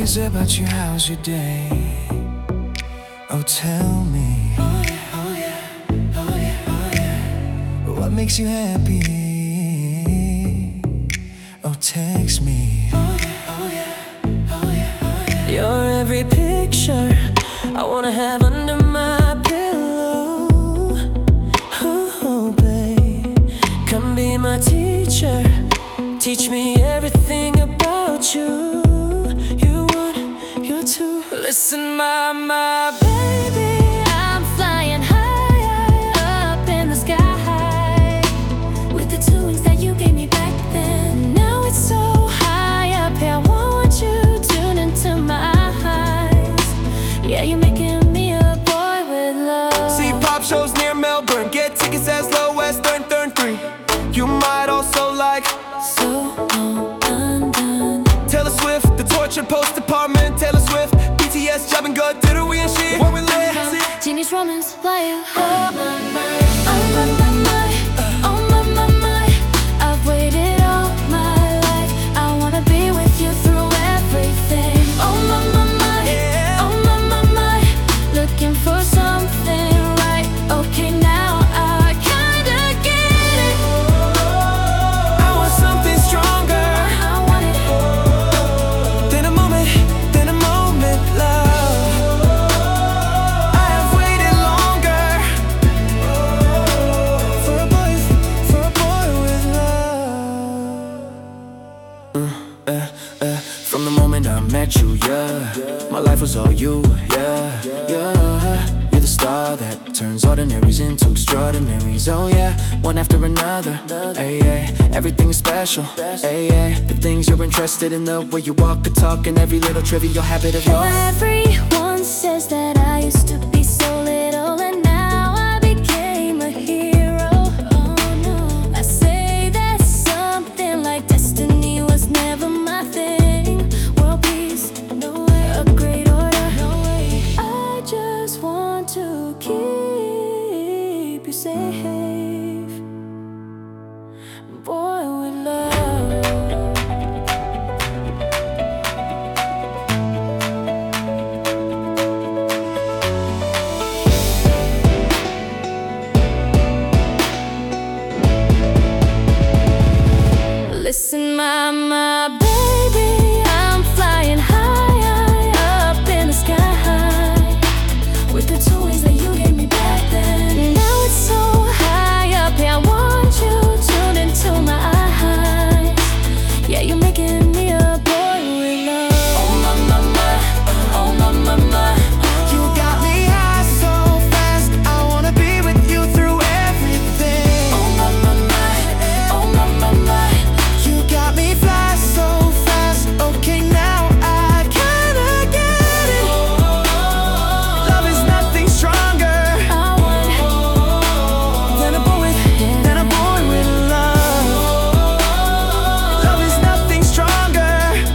is it about you? How's your day? Oh, tell me. Oh yeah, oh yeah, oh yeah, oh yeah. What makes you happy? Oh, text me. Oh yeah, oh yeah, oh yeah, oh yeah. You're every picture I wanna have under my pillow. Oh, babe, come be my teacher. Teach me everything about you. You one, you two. Listen, my baby, I'm flying high up in the sky with the two wings that you gave me back then. Now it's so high up here, I want you tuned into my eyes. Yeah, you're making me a boy with love. See pop shows near Melbourne, get tickets as low as 33. You might also like So undone. Taylor Swift, the tortured post apartment. Taylor Swift, BTS, Job and Good, Diddley and shit. What we lit? Genie's romance, fire. Oh my mind, oh my mind, oh my mind. I've waited all my life. I wanna be with you through everything. Oh my mind, Yeah. oh my mind. Looking for something right. Okay, now I kinda get it. I want something stronger I want it. than a moment, love. I have waited longer for a boy with love. From the moment I met you, yeah, my life was all you, yeah, yeah. You're the star that turns ordinaries into extraordinaries, oh yeah, one after another, hey, yeah. Everything is special, hey, yeah. The things you're interested in, the way you walk and talk, and every little trivial habit of yours. Everyone says that I used to be so little and now I became a hero. Oh no, I say that something like destiny was never my thing. World peace, no way. A great order, no way. I just want to keep you safe, boy with love. Listen, my baby, I'm flying high up in the sky with the two wings that you gave me back then. Now it's so high up here, I want you tuned into my eyes. Yeah, you're making me a boy with love. Oh my, You got me high so fast, I wanna be with you through everything. oh my. You got me fly so fast, okay now I kinda get it. Love is nothing stronger I want than a boy with love. Love is nothing stronger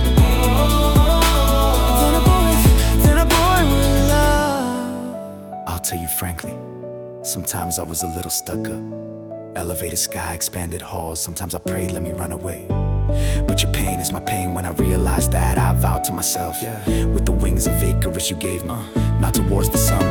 than a boy with love. I'll tell you frankly, sometimes I was a little stuck up. Elevated sky, expanded halls. Sometimes I prayed, let me run away. But your pain is my pain. When I realized that, I vowed to myself, with the wings of Icarus you gave me, not towards the sun,